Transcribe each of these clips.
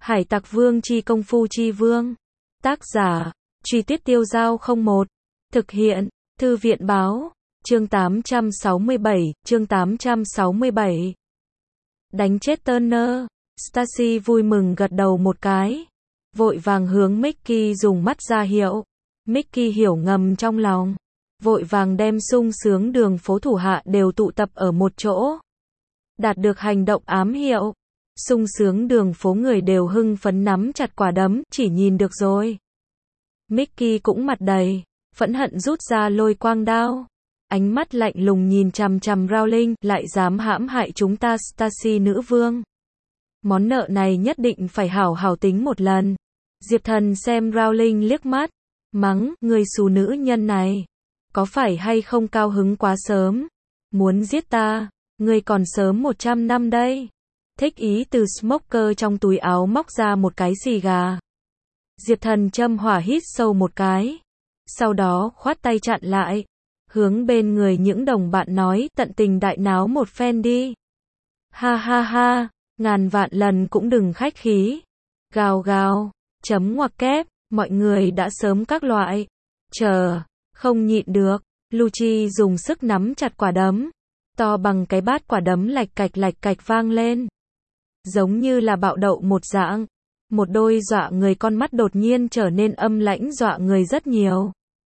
Hải Tặc Vương chi công phu chi vương. Tác giả, Truy Tuyết Tiêu Dao 01. Thực hiện, Thư viện Báo. Chương 867. Đánh chết Turner. Stacy vui mừng gật đầu một cái. Vội vàng hướng Mickey dùng mắt ra hiệu. Mickey hiểu ngầm trong lòng. Vội vàng đem sung sướng đường phố thủ hạ đều tụ tập ở một chỗ. Đạt được hành động ám hiệu. Sung sướng đường phố người đều hưng phấn nắm chặt quả đấm, chỉ nhìn được rồi. Mickey cũng mặt đầy phẫn hận rút ra lôi quang đao. Ánh mắt lạnh lùng nhìn chằm chằm Rowling, lại dám hãm hại chúng ta Stacy nữ vương. Món nợ này nhất định phải hảo hảo tính một lần. Diệp Thần xem Rowling liếc mắt, mắng, người xù nữ nhân này. Có phải hay không cao hứng quá sớm? Muốn giết ta, người còn sớm 100 năm đây. Thích ý từ smoker trong túi áo móc ra một cái xì gà. Diệp Thần châm hỏa hít sâu một cái. Sau đó khoát tay chặn lại. Hướng bên người những đồng bạn nói, tận tình đại náo một phen đi. Ha ha ha, ngàn vạn lần cũng đừng khách khí. Gào gào, chấm ngoặc kép, mọi người đã sớm các loại. Chờ, không nhịn được, Lucci dùng sức nắm chặt quả đấm. To bằng cái bát quả đấm lạch cạch vang lên. Giống như là bạo đậu một dạng. Một đôi dọa người con mắt đột nhiên trở nên âm lãnh dọa người rất nhiều.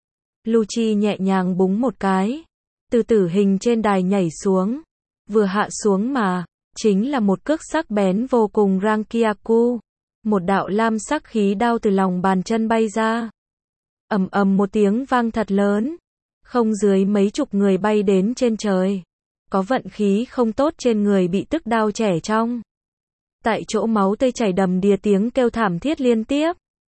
Lucci nhẹ nhàng búng một cái. Từ tử hình trên đài nhảy xuống. Vừa hạ xuống mà, chính là một cước sắc bén vô cùng Rankyaku. Một đạo lam sắc khí đao từ lòng bàn chân bay ra. Ầm ầm một tiếng vang thật lớn. Không dưới mấy chục người bay đến trên trời. Có vận khí không tốt trên người bị tức đao chẻ trong. Tại chỗ máu tươi chảy đầm đìa tiếng kêu thảm thiết liên tiếp.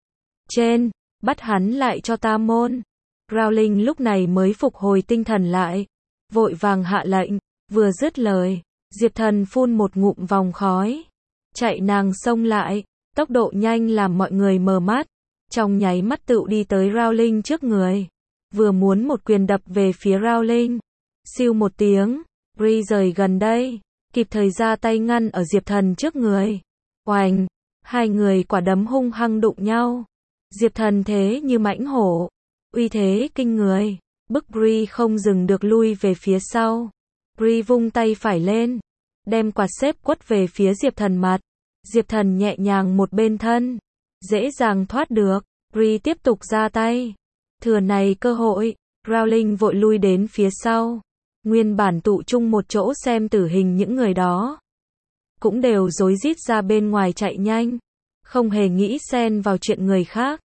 Trên, bắt hắn lại cho ta môn. Rowling lúc này mới phục hồi tinh thần lại. Vội vàng hạ lệnh, vừa dứt lời. Diệp Thần phun một ngụm vòng khói. Chạy nàng xông lại, tốc độ nhanh làm mọi người mờ mắt. Trong nháy mắt tựu đi tới Rowling trước người. Vừa muốn một quyền đập về phía Rowling. Siêu một tiếng, Bree rời gần đây. Kịp thời ra tay ngăn ở Diệp Thần trước người. Oành, hai người quả đấm hung hăng đụng nhau. Diệp Thần thế như mãnh hổ. Uy thế kinh người. Bức Bree không dừng được lui về phía sau. Bree vung tay phải lên. Đem quạt xếp quất về phía Diệp Thần mặt. Diệp Thần nhẹ nhàng một bên thân. Dễ dàng thoát được. Bree tiếp tục ra tay. Thừa này cơ hội. Rowling vội lui đến phía sau. Nguyên bản tụ chung một chỗ xem tử hình những người đó. Cũng đều rối rít ra bên ngoài chạy nhanh. Không hề nghĩ xen vào chuyện người khác.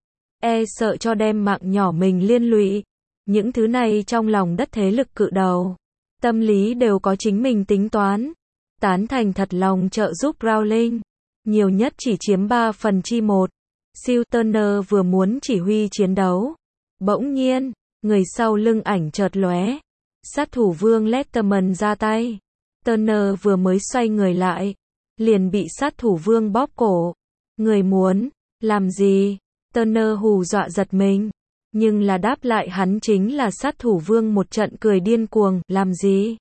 Sợ cho đem mạng nhỏ mình liên lụy. Những thứ này trong lòng đất thế lực cự đầu. Tâm lý đều có chính mình tính toán. Tán thành thật lòng trợ giúp Rowling. Nhiều nhất chỉ chiếm 1/3. Siêu Turner vừa muốn chỉ huy chiến đấu. Bỗng nhiên, người sau lưng ảnh chợt lóe. Sát thủ vương Letterman ra tay. Turner vừa mới xoay người lại. Liền bị sát thủ vương bóp cổ. Người muốn làm gì? Turner hù dọa giật mình. Nhưng là đáp lại hắn chính là sát thủ vương một trận cười điên cuồng. Làm gì?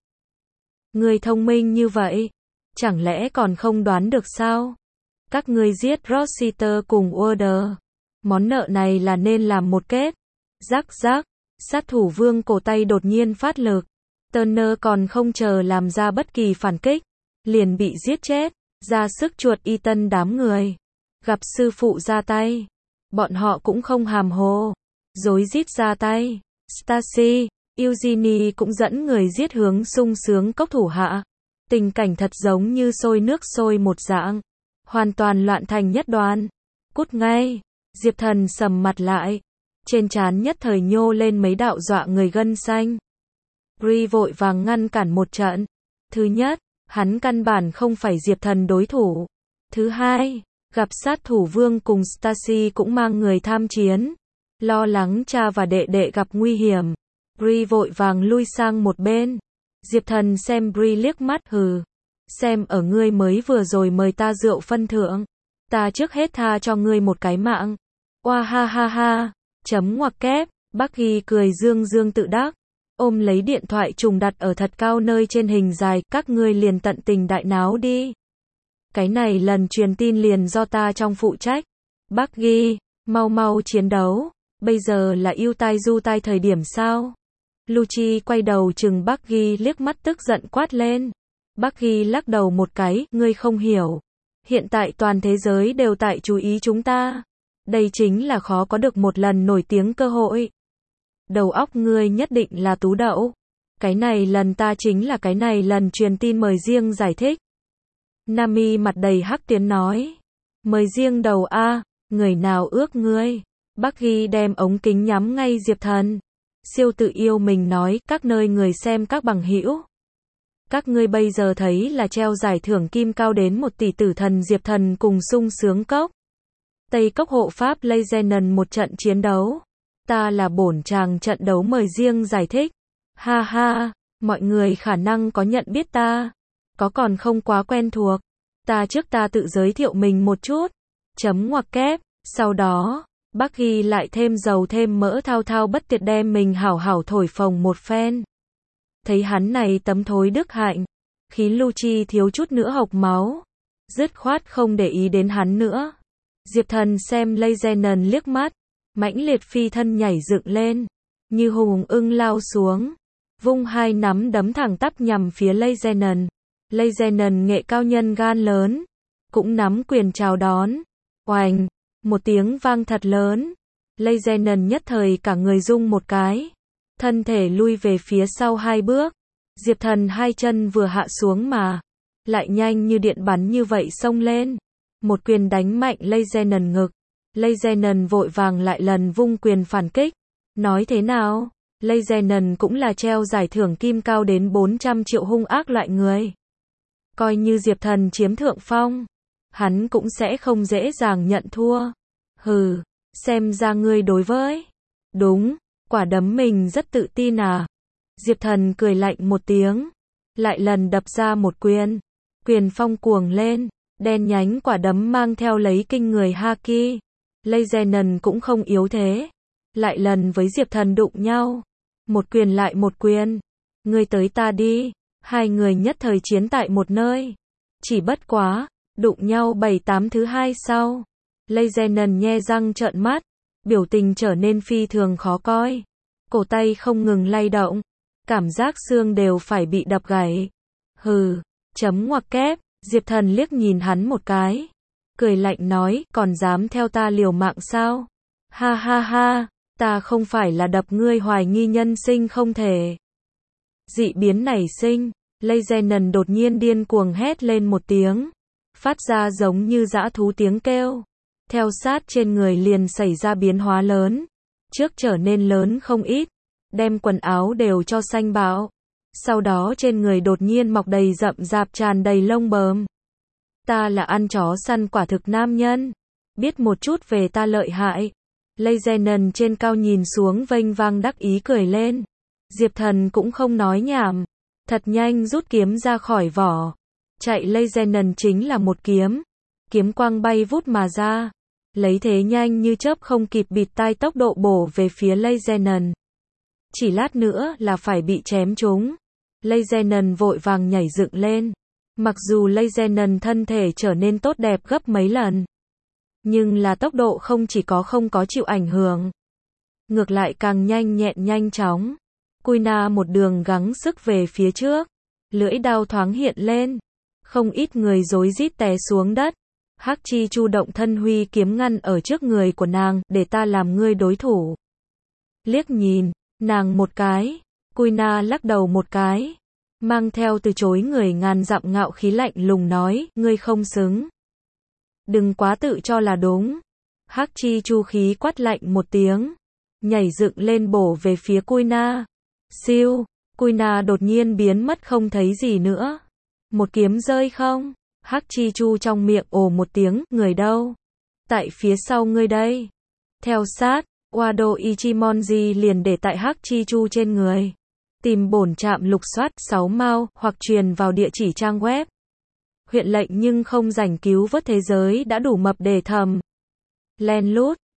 Người thông minh như vậy. Chẳng lẽ còn không đoán được sao? Các ngươi giết Rossiter cùng Order. Món nợ này là nên làm một kết. Rắc rắc. Sát thủ vương cổ tay đột nhiên phát lực. Turner còn không chờ làm ra bất kỳ phản kích. Liền bị giết chết. Ra sức chuột Ethan đám người. Gặp sư phụ ra tay. Bọn họ cũng không hàm hồ. Rối rít ra tay. Stacy, Eugenie cũng dẫn người giết hướng sung sướng cốc thủ hạ. Tình cảnh thật giống như sôi nước sôi một dạng. Hoàn toàn loạn thành nhất đoàn. Cút ngay. Diệp Thần sầm mặt lại. Trên trán nhất thời nhô lên mấy đạo dọa người gân xanh. Bree vội vàng ngăn cản một trận. Thứ nhất, hắn căn bản không phải Diệp Thần đối thủ. Thứ hai, gặp sát thủ vương cùng Stacy cũng mang người tham chiến. Lo lắng cha và đệ đệ gặp nguy hiểm. Bree vội vàng lui sang một bên. Diệp Thần xem Bree liếc mắt hừ. Xem ở ngươi mới vừa rồi mời ta rượu phân thượng. Ta trước hết tha cho ngươi một cái mạng. Oa ha ha ha. Chấm ngoặc kép. Bucky cười dương dương tự đắc. Ôm lấy điện thoại trùng đặt ở thật cao nơi trên hình dài. Các ngươi liền tận tình đại náo đi. Cái này lần truyền tin liền do ta trong phụ trách. Bucky, mau mau chiến đấu. Bây giờ là ưu tai du tai thời điểm sao? Lucci quay đầu chừng Bucky liếc mắt tức giận quát lên. Bucky lắc đầu một cái, ngươi không hiểu. Hiện tại toàn thế giới đều tại chú ý chúng ta. Đây chính là khó có được một lần nổi tiếng cơ hội. Đầu óc ngươi nhất định là tú đậu. Cái này lần ta chính là cái này lần truyền tin mời riêng giải thích. Nami mặt đầy hắc tiến nói. Mời riêng đầu a, người nào ước ngươi? Bucky đem ống kính nhắm ngay Diệp Thần. Siêu tự yêu mình nói, các nơi người xem các bằng hữu. Các ngươi bây giờ thấy là treo giải thưởng kim cao đến 1 tỷ tử thần Diệp Thần cùng sung sướng cốc. Tây cốc hộ pháp Legend một trận chiến đấu. Ta là bổn chàng trận đấu mời riêng giải thích. Ha ha, mọi người khả năng có nhận biết ta. Có còn không quá quen thuộc. Ta tự giới thiệu mình một chút. Chấm ngoặc kép. Sau đó, Bucky lại thêm dầu thêm mỡ thao thao bất tuyệt đem mình hảo hảo thổi phồng một phen. Thấy hắn này tấm thối đức hạnh. Khí Lucci thiếu chút nữa hộc máu. Dứt khoát không để ý đến hắn nữa. Diệp Thần xem Legend liếc mắt. Mãnh liệt phi thân nhảy dựng lên. Như hùng ưng lao xuống. Vung hai nắm đấm thẳng tắp nhằm phía Legend. Legend nghệ cao nhân gan lớn. Cũng nắm quyền chào đón. Oành. Một tiếng vang thật lớn. Legend nhất thời cả người rung một cái. Thân thể lui về phía sau 2 bước. Diệp Thần 2 chân vừa hạ xuống mà. Lại nhanh như điện bắn như vậy xông lên. Một quyền đánh mạnh Legend ngực. Legend vội vàng lại lần vung quyền phản kích. Nói thế nào? Legend cũng là treo giải thưởng kim cao đến 400 triệu hung ác loại người. Coi như Diệp Thần chiếm thượng phong. Hắn cũng sẽ không dễ dàng nhận thua. Hừ, xem ra ngươi đối với. Đúng, quả đấm mình rất tự tin à. Diệp Thần cười lạnh một tiếng. Lại lần đập ra một quyền. Quyền phong cuồng lên. Đen nhánh quả đấm mang theo lấy kinh người haki. Legend cũng không yếu thế. Lại lần với Diệp Thần đụng nhau. Một quyền lại một quyền. Ngươi tới ta đi. Hai người nhất thời chiến tại một nơi. Chỉ bất quá, đụng nhau 7-8 thứ 2 sau. Legend nhe răng trợn mắt. Biểu tình trở nên phi thường khó coi. Cổ tay không ngừng lay động. Cảm giác xương đều phải bị đập gãy. Hừ, chấm ngoặc kép. Diệp Thần liếc nhìn hắn một cái. Cười lạnh nói, còn dám theo ta liều mạng sao? Ha ha ha, ta không phải là đập ngươi hoài nghi nhân sinh không thể. Dị biến nảy sinh. Legend đột nhiên điên cuồng hét lên một tiếng. Phát ra giống như dã thú tiếng kêu. Theo sát trên người liền xảy ra biến hóa lớn. Trước trở nên lớn không ít. Đem quần áo đều cho xanh bão. Sau đó trên người đột nhiên mọc đầy rậm rạp tràn đầy lông bờm. Ta là ăn chó săn quả thực nam nhân. Biết một chút về ta lợi hại. Legend trên cao nhìn xuống vênh vang đắc ý cười lên. Diệp Thần cũng không nói nhảm. Thật nhanh rút kiếm ra khỏi vỏ. Chạy Legend chính là một kiếm. Kiếm quang bay vút mà ra. Lấy thế nhanh như chớp không kịp bịt tai tốc độ bổ về phía Legend. Chỉ lát nữa là phải bị chém trúng. Legend vội vàng nhảy dựng lên. Mặc dù Legend thân thể trở nên tốt đẹp gấp mấy lần. Nhưng là tốc độ không chỉ có không có chịu ảnh hưởng. Ngược lại càng nhanh nhẹn nhanh chóng. Kuina một đường gắng sức về phía trước. Lưỡi đao thoáng hiện lên. Không ít người rối rít té xuống đất. Hắc Chi Chu động thân huy kiếm ngăn ở trước người của nàng, để ta làm ngươi đối thủ. Liếc nhìn, nàng một cái. Kuina lắc đầu một cái. Mang theo từ chối người ngàn dặm ngạo khí lạnh lùng nói, ngươi không xứng. Đừng quá tự cho là đúng. Hắc Chi Chu khí quát lạnh một tiếng. Nhảy dựng lên bổ về phía Kuina. Siêu, Kuina đột nhiên biến mất không thấy gì nữa. Một kiếm rơi không? Hắc Chi Chu trong miệng ồ một tiếng, người đâu? Tại phía sau ngươi đây. Theo sát, Wado Ichimonji liền để tại Hắc Chi Chu trên người. Tìm bổn trạm lục soát 6 mao, hoặc truyền vào địa chỉ trang web. Huyện lệnh nhưng không rảnh cứu vớt thế giới đã đủ mập để thầm. Len lút,